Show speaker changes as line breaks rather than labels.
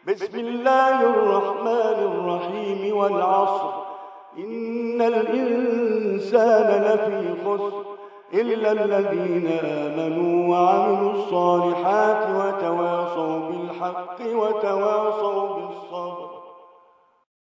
بسم الله الرحمن الرحيم والعصر إن الإنسان لفي خسر إلا الذين آمنوا وعملوا الصالحات وتواصوا بالحق وتواصوا بالصبر.